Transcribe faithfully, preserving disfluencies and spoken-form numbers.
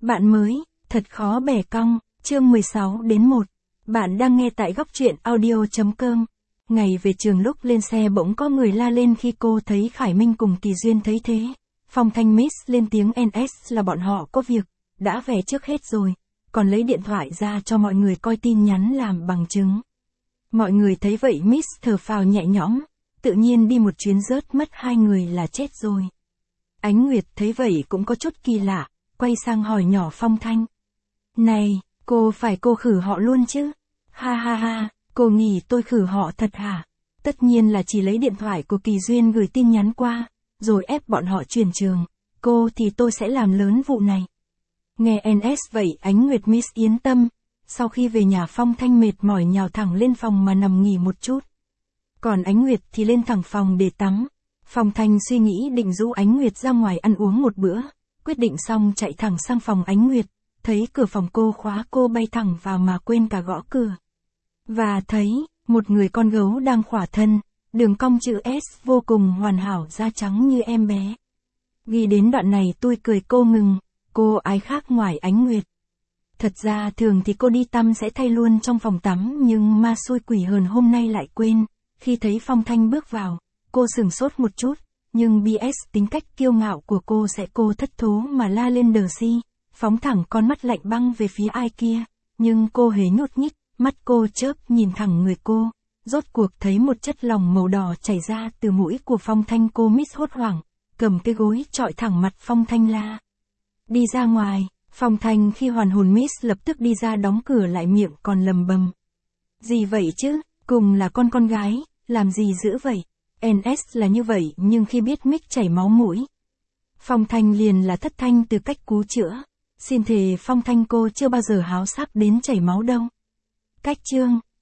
Bạn mới, thật khó bẻ cong, chương mười sáu đến một. Bạn đang nghe tại góc truyện audio chấm com. Ngày về trường lúc lên xe bỗng có người la lên khi cô thấy Khải Minh cùng Kỳ Duyên thấy thế. Phong Thanh Miss lên tiếng en ét là bọn họ có việc, đã về trước hết rồi, còn lấy điện thoại ra cho mọi người coi tin nhắn làm bằng chứng. Mọi người thấy vậy Miss thở phào nhẹ nhõm, tự nhiên đi một chuyến rớt mất hai người là chết rồi. Ánh Nguyệt thấy vậy cũng có chút kỳ lạ, quay sang hỏi nhỏ Phong Thanh. Này, cô phải cô khử họ luôn chứ? Ha ha ha, cô nghĩ tôi khử họ thật hả? Tất nhiên là chỉ lấy điện thoại của Kỳ Duyên gửi tin nhắn qua, rồi ép bọn họ chuyển trường. Cô thì tôi sẽ làm lớn vụ này. Nghe en ét vậy Ánh Nguyệt Miss yên tâm. Sau khi về nhà Phong Thanh mệt mỏi nhào thẳng lên phòng mà nằm nghỉ một chút. Còn Ánh Nguyệt thì lên thẳng phòng để tắm. Phong Thanh suy nghĩ định rủ Ánh Nguyệt ra ngoài ăn uống một bữa. Quyết định xong chạy thẳng sang phòng Ánh Nguyệt. Thấy cửa phòng cô khóa, cô bay thẳng vào mà quên cả gõ cửa. Và thấy, một người con gấu đang khỏa thân, đường cong chữ S vô cùng hoàn hảo, da trắng như em bé. Ghi đến đoạn này tôi cười cô ngừng, cô ai khác ngoài Ánh Nguyệt. Thật ra thường thì cô đi tắm sẽ thay luôn trong phòng tắm, nhưng ma xui quỷ hờn hôm nay lại quên. Khi thấy Phong Thanh bước vào, cô sửng sốt một chút, nhưng bê ét tính cách kiêu ngạo của cô sẽ cô thất thố mà la lên đờ si, phóng thẳng con mắt lạnh băng về phía ai kia, nhưng cô hề nhút nhích, mắt cô chớp nhìn thẳng người cô, rốt cuộc thấy một chất lỏng màu đỏ chảy ra từ mũi của Phong Thanh. Cô Miss hốt hoảng, cầm cái gối chọi thẳng mặt Phong Thanh la. Đi ra ngoài. Phong Thanh khi hoàn hồn Miss lập tức đi ra đóng cửa lại, miệng còn lầm bầm. Gì vậy chứ, cùng là con con gái, làm gì dữ vậy? en ét là như vậy nhưng khi biết Mick chảy máu mũi. Phong Thanh liền là thất thanh từ cách cứu chữa. Xin thề Phong Thanh cô chưa bao giờ háo sắc đến chảy máu đâu. Cách chương.